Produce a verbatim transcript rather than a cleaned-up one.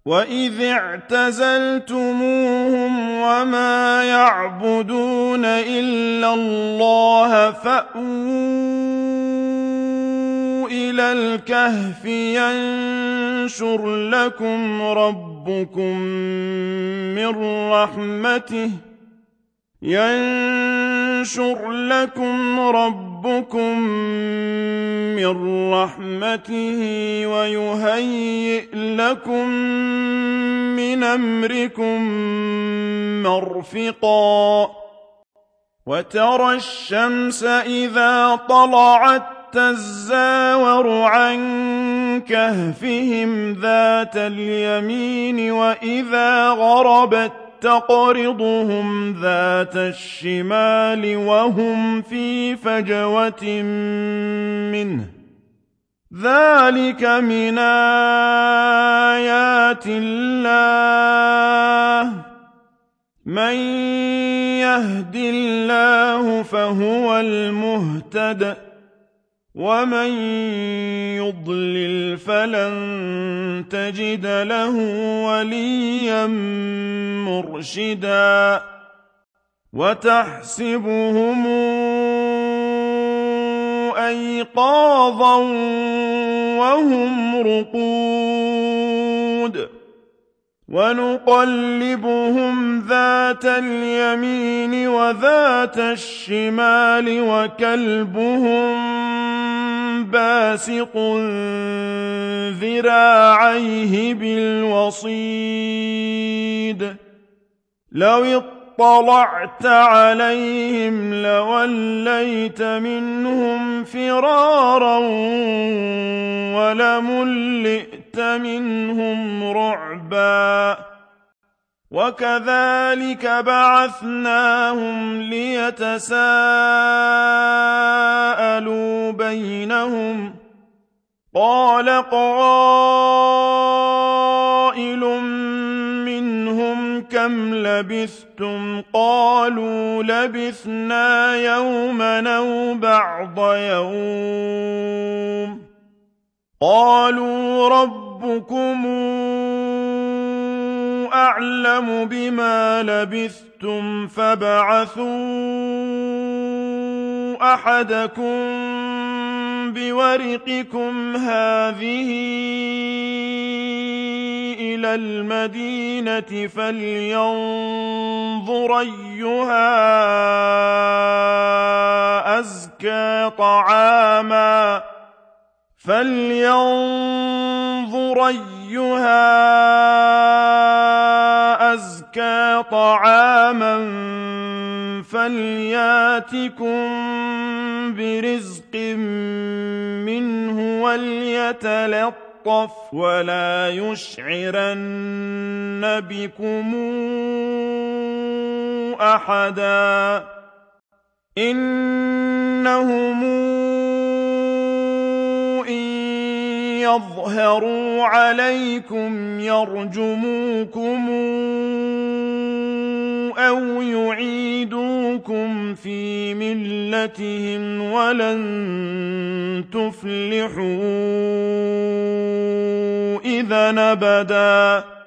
وَإِذِ اعْتَزَلْتُمُوهُمْ وَمَا يَعْبُدُونَ إِلَّا اللَّهَ فَأْوُوا إِلَى الْكَهْفِ يَنشُرْ لَكُمْ رَبُّكُم مِّن رَّحْمَتِهِ ينشر لكم ربكم من رحمته ويهيئ لكم من أمركم مرفقا وترى الشمس إذا طلعت تزاور عن كهفهم ذات اليمين وإذا غربت تقرضهم ذات الشمال وهم في فجوة منه ذلك من آيات الله من يهد الله فهو المهتد ومن يضلل فلن تجد له وليا مرشدا وتحسبهم أيقاظا وهم رقود ونقلبهم ذات اليمين وذات الشمال وكلبهم باسط ذراعيه بالوصيد لو اطلعت عليهم لوليت منهم فرارا ولملئت منهم رعبا وكذلك بعثناهم ليتساءلوا بينهم قال قائل منهم كم لبثتم قالوا لبثنا يوما أو بعض يوم قالوا ربكم أعلم بما لبثتم فابعثوا أحدكم بورقكم هذه إلى المدينة فلينظر أيها أزكى طعاما فلينظر أيها أزكى طعاما فلياتكم برزق منه وليتلطف ولا يشعرن بكم أحدا إنهم يظهروا عليكم يرجموكم أو يعيدوكم في ملتهم ولن تفلحوا إذا أبدا